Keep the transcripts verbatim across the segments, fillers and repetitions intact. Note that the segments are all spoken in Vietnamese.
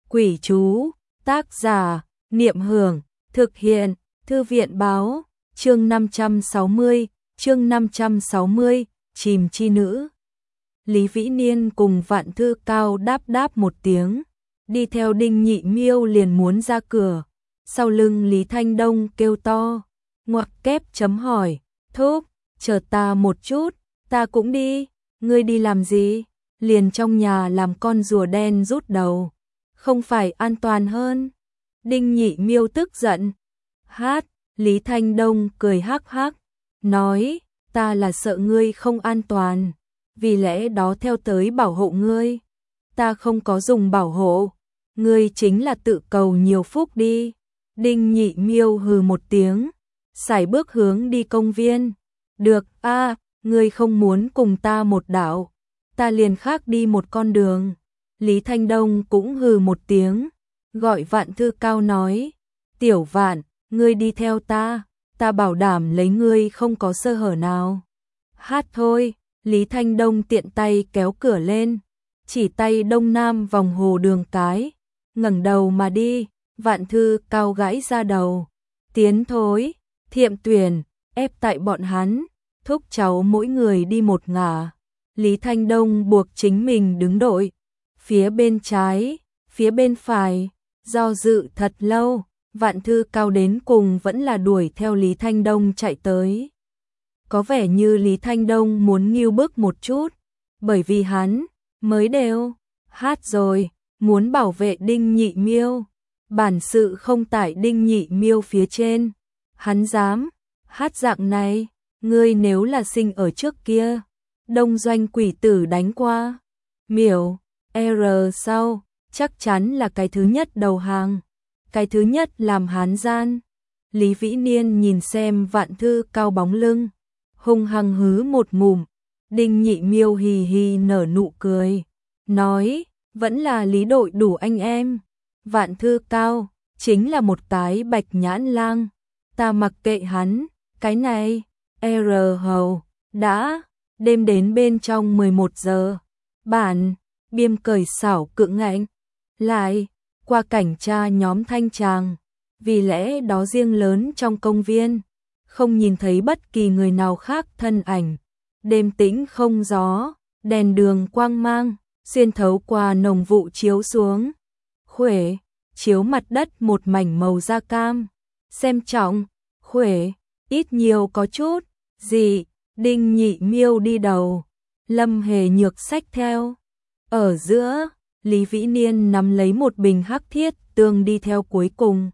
Quỷ chú, tác giả, Niệm Hưởng, thực hiện, Thư viện báo, chương năm trăm sáu mươi, chương năm trăm sáu mươi, chìm chi nữ. Lý Vĩ Niên cùng Vạn Thư Cao đáp đáp một tiếng, đi theo Đinh Nhị Miêu liền muốn ra cửa, sau lưng Lý Thanh Đông kêu to, ngoặc kép chấm hỏi, thúc, chờ ta một chút, ta cũng đi, ngươi đi làm gì? Liền trong nhà làm con rùa đen rút đầu, không phải an toàn hơn? Đinh Nhị Miêu tức giận. Hát, Lý Thanh Đông cười hắc hắc, nói, ta là sợ ngươi không an toàn, vì lẽ đó theo tới bảo hộ ngươi. Ta không có dùng bảo hộ, ngươi chính là tự cầu nhiều phúc đi. Đinh Nhị Miêu hừ một tiếng, sải bước hướng đi công viên. Được a, ngươi không muốn cùng ta một đạo, ta liền khác đi một con đường. Lý Thanh Đông cũng hừ một tiếng, gọi Vạn Thư Cao nói, Tiểu Vạn, ngươi đi theo ta, ta bảo đảm lấy ngươi không có sơ hở nào. Hát thôi, Lý Thanh Đông tiện tay kéo cửa lên, chỉ tay đông nam vòng hồ đường cái, ngẩng đầu mà đi. Vạn Thư Cao gãi ra đầu, tiến thối, Thiệm Tuyền, ép tại bọn hắn, thúc cháu mỗi người đi một ngả. Lý Thanh Đông buộc chính mình đứng đội, phía bên trái, phía bên phải, do dự thật lâu, Vạn Thư Cao đến cùng vẫn là đuổi theo Lý Thanh Đông chạy tới. Có vẻ như Lý Thanh Đông muốn nghêu bức một chút, bởi vì hắn mới đều hát rồi, muốn bảo vệ Đinh Nhị Miêu, bản sự không tại Đinh Nhị Miêu phía trên, hắn dám hát dạng này, ngươi nếu là sinh ở trước kia, Đông Doanh quỷ tử đánh qua, miểu, R sau, chắc chắn là cái thứ nhất đầu hàng, cái thứ nhất làm hán gian. Lý Vĩ Niên nhìn xem Vạn Thư Cao bóng lưng, hung hăng hứ một ngụm. Đinh Nhị Miêu hì hì nở nụ cười, nói, vẫn là Lý đội đủ anh em. Vạn Thư Cao chính là một cái bạch nhãn lang, ta mặc kệ hắn, cái này, R hầu, đã, đêm đến bên trong mười một giờ, bản, biêm cởi xảo cưỡng ngạnh, lại, qua cảnh tra nhóm thanh tràng, vì lẽ đó riêng lớn trong công viên, không nhìn thấy bất kỳ người nào khác thân ảnh, đêm tĩnh không gió, đèn đường quang mang, xuyên thấu qua nồng vụ chiếu xuống, khuể, chiếu mặt đất một mảnh màu da cam, xem trọng, khuể, ít nhiều có chút, gì, Đinh Nhị Miêu đi đầu, Lâm Hề Nhược xách theo, ở giữa, Lý Vĩ Niên nắm lấy một bình hắc thiết tương đi theo cuối cùng.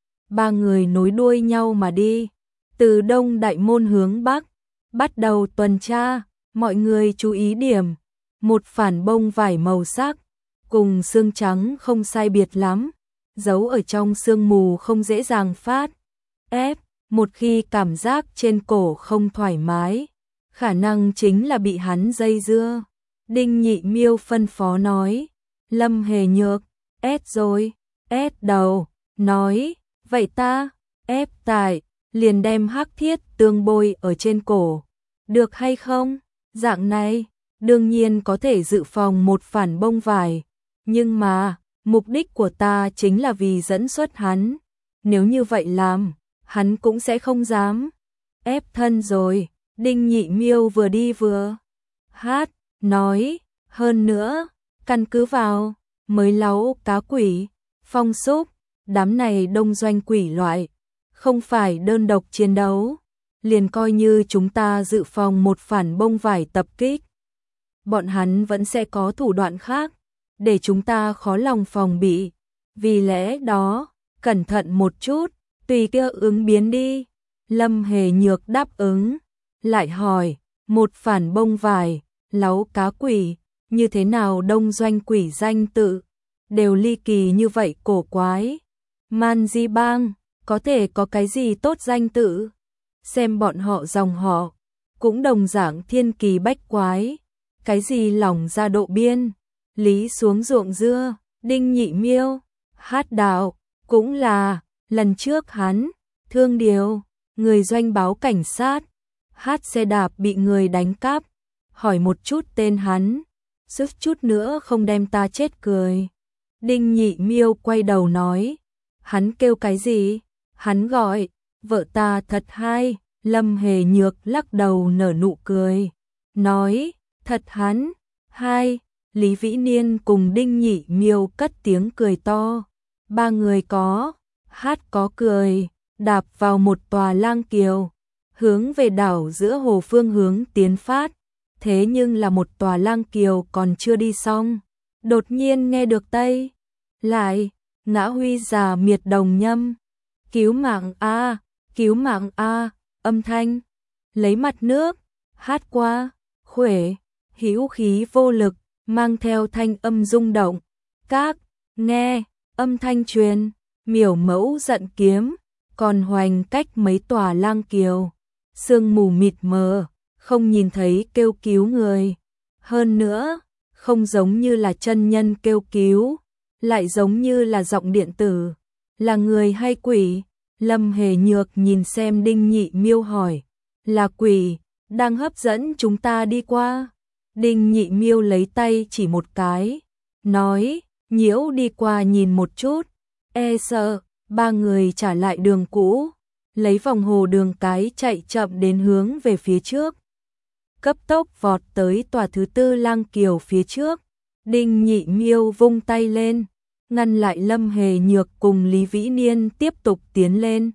Ba người nối đuôi nhau mà đi, từ đông đại môn hướng bắc, bắt đầu tuần tra, mọi người chú ý điểm, một phản bông vải màu sắc, cùng xương trắng không sai biệt lắm, giấu ở trong sương mù không dễ dàng phát, ép, một khi cảm giác trên cổ không thoải mái, khả năng chính là bị hắn dây dưa. Đinh Nhị Miêu phân phó nói, Lâm Hề Nhược, ép rồi, ép đầu, nói, vậy ta, ép tại, liền đem hắc thiết tương bôi ở trên cổ, được hay không? Dạng này, đương nhiên có thể dự phòng một phản bông vải, nhưng mà, mục đích của ta chính là vì dẫn xuất hắn, nếu như vậy làm, hắn cũng sẽ không dám, ép thân rồi. Đinh Nhị Miêu vừa đi vừa hát, nói, hơn nữa, căn cứ vào, mới láu cá quỷ, phong súc, đám này đông doanh quỷ loại, không phải đơn độc chiến đấu, liền coi như chúng ta dự phòng một phản bông vải tập kích. Bọn hắn vẫn sẽ có thủ đoạn khác, để chúng ta khó lòng phòng bị, vì lẽ đó, cẩn thận một chút, tùy kia ứng biến đi. Lâm Hề Nhược đáp ứng, lại hỏi, một phản bông vải, láu cá quỷ, như thế nào đông doanh quỷ danh tự, đều ly kỳ như vậy cổ quái. Man Di Bang, có thể có cái gì tốt danh tự, xem bọn họ dòng họ, cũng đồng dạng thiên kỳ bách quái, cái gì lỏng ra độ biên, lý xuống ruộng dưa, Đinh Nhị Miêu, hát đạo, cũng là, lần trước hắn, thương điều, người doanh báo cảnh sát, hát xe đạp bị người đánh cắp, hỏi một chút tên hắn, suýt chút nữa không đem ta chết cười. Đinh Nhị Miêu quay đầu nói, hắn kêu cái gì? Hắn gọi, vợ ta thật hay. Lâm Hề Nhược lắc đầu nở nụ cười, nói, thật hắn hay. Lý Vĩ Niên cùng Đinh Nhị Miêu cất tiếng cười to. Ba người có hát có cười, đạp vào một tòa lang kiều, hướng về đảo giữa hồ phương hướng tiến phát. Thế nhưng là một tòa lang kiều còn chưa đi xong, đột nhiên nghe được Tây lại Ngã Huy già miệt đồng nhâm, cứu mạng a, cứu mạng a, âm thanh lấy mặt nước hát qua, khuể, hữu khí vô lực, mang theo thanh âm rung động. Các nghe âm thanh truyền, miểu mẫu giận kiếm, còn hoành cách mấy tòa lang kiều, sương mù mịt mờ, không nhìn thấy kêu cứu người. Hơn nữa, không giống như là chân nhân kêu cứu, lại giống như là giọng điện tử. Là người hay quỷ? Lâm Hề Nhược nhìn xem Đinh Nhị Miêu hỏi. Là quỷ, đang hấp dẫn chúng ta đi qua. Đinh Nhị Miêu lấy tay chỉ một cái, nói, nhiễu đi qua nhìn một chút. E sợ, ba người trả lại đường cũ, lấy vòng hồ đường cái chạy chậm đến hướng về phía trước. Cấp tốc vọt tới tòa thứ tư lang kiều phía trước. Đinh Nhị Miêu vung tay lên, ngăn lại Lâm Hề Nhược cùng Lý Vĩ Niên tiếp tục tiến lên.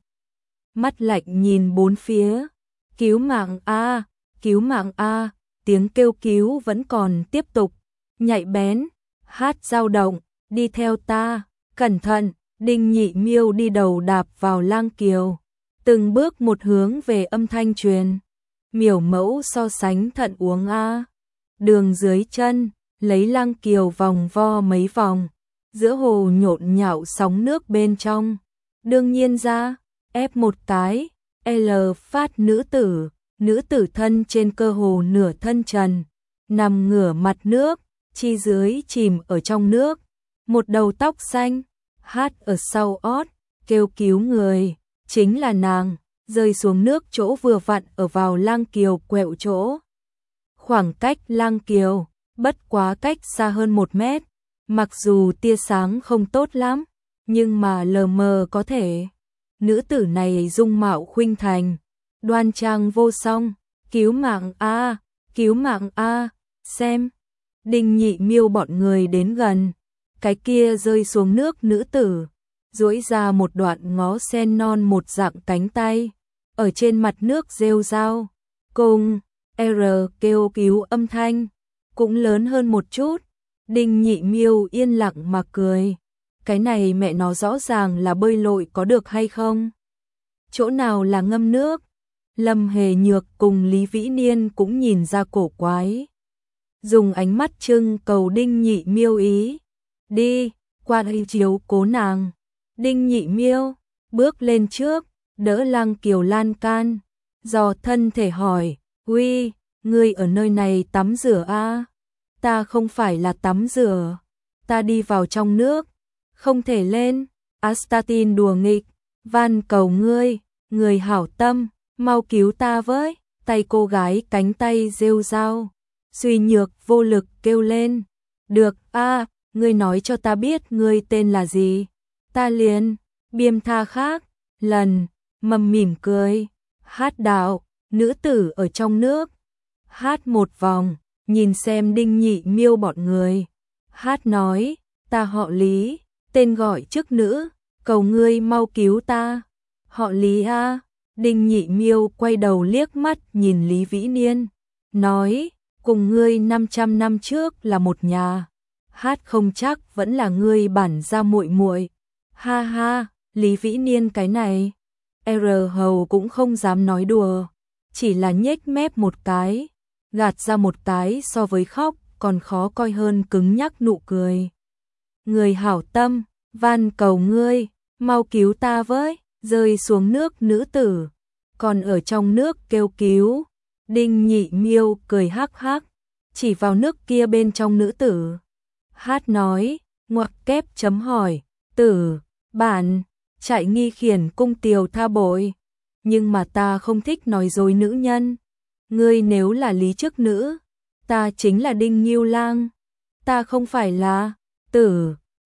Mắt lạnh nhìn bốn phía, cứu mạng a, cứu mạng a, tiếng kêu cứu vẫn còn tiếp tục, nhạy bén, hát dao động, đi theo ta, cẩn thận. Đinh Nhị Miêu đi đầu đạp vào lang kiều, từng bước một hướng về âm thanh truyền. Miểu mẫu so sánh thận uống a, đường dưới chân, lấy lang kiều vòng vo mấy vòng, giữa hồ nhộn nhạo sóng nước bên trong. Đương nhiên ra, ép một cái, L phát nữ tử, nữ tử thân trên cơ hồ nửa thân trần, nằm ngửa mặt nước, chi dưới chìm ở trong nước, một đầu tóc xanh, hát ở sau ót, kêu cứu người, chính là nàng, rơi xuống nước chỗ vừa vặn ở vào lang kiều quẹo chỗ. Khoảng cách lang kiều, bất quá cách xa hơn một mét, mặc dù tia sáng không tốt lắm, nhưng mà lờ mờ có thể. Nữ tử này dung mạo khuynh thành, đoan trang vô song, cứu mạng a, cứu mạng a, xem. Đinh Nhị Miêu bọn người đến gần, cái kia rơi xuống nước nữ tử, duỗi ra một đoạn ngó sen non một dạng cánh tay, ở trên mặt nước rêu rao, cùng R kêu cứu âm thanh, cũng lớn hơn một chút. Đinh Nhị Miêu yên lặng mà cười, cái này mẹ nó rõ ràng là bơi lội có được hay không? Chỗ nào là ngâm nước? Lâm Hề Nhược cùng Lý Vĩ Niên cũng nhìn ra cổ quái, dùng ánh mắt trưng cầu Đinh Nhị Miêu ý. Đi, qua đây chiếu cố nàng. Đinh Nhị Miêu bước lên trước, đỡ lang kiều lan can, dò thân thể hỏi, uy, ngươi ở nơi này tắm rửa a? Ta không phải là tắm rửa, ta đi vào trong nước, không thể lên. Astatin đùa nghịch, van cầu ngươi, người hảo tâm, mau cứu ta với. Tay cô gái cánh tay rêu rao, suy nhược vô lực kêu lên, được a, ngươi nói cho ta biết ngươi tên là gì, ta liền biêm tha khác. Lần mầm mỉm cười, hát đạo, nữ tử ở trong nước, hát một vòng, nhìn xem Đinh Nhị Miêu bọn người, hát nói, ta họ Lý, tên gọi chức nữ, cầu ngươi mau cứu ta. Họ Lý a. Đinh Nhị Miêu quay đầu liếc mắt nhìn Lý Vĩ Niên, nói, cùng ngươi năm trăm năm trước là một nhà, hát không chắc vẫn là ngươi bản gia muội muội. Ha ha, Lý Vĩ Niên cái này, R hầu cũng không dám nói đùa, chỉ là nhếch mép một cái, gạt ra một cái so với khóc còn khó coi hơn cứng nhắc nụ cười. Người hảo tâm, van cầu ngươi, mau cứu ta với. Rơi xuống nước nữ tử, còn ở trong nước kêu cứu. Đinh Nhị Miêu cười hắc hắc, chỉ vào nước kia bên trong nữ tử. Hát nói, ngoặc kép chấm hỏi, tử, bản, chạy nghi khiển cung tiều tha bội. Nhưng mà ta không thích nói dối nữ nhân. Ngươi nếu là Lý chức nữ, ta chính là Đinh Nghiêu Lang. Ta không phải là tử,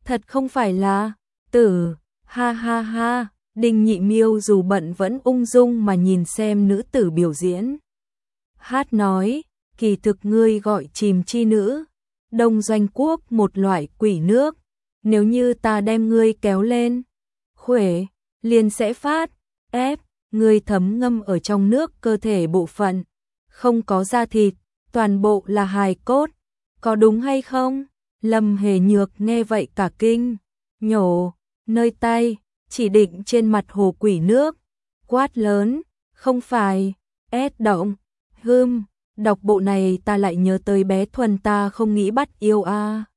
Thật không phải là tử, ha ha ha. Đinh Nhị Miêu dù bận vẫn ung dung mà nhìn xem nữ tử biểu diễn. Hát nói, kỳ thực ngươi gọi chìm chi nữ, Đông Doanh Quốc một loại quỷ nước, nếu như ta đem ngươi kéo lên, khuể, liền sẽ phát, ép, ngươi thấm ngâm ở trong nước cơ thể bộ phận, không có da thịt, toàn bộ là hài cốt, có đúng hay không? Lâm Hề Nhược nghe vậy cả kinh, nhổ, nơi tay, chỉ định trên mặt hồ quỷ nước, quát lớn, không phải, ép động, hưm, đọc bộ này ta lại nhớ tới bé Thuần ta không nghĩ bắt yêu a. À.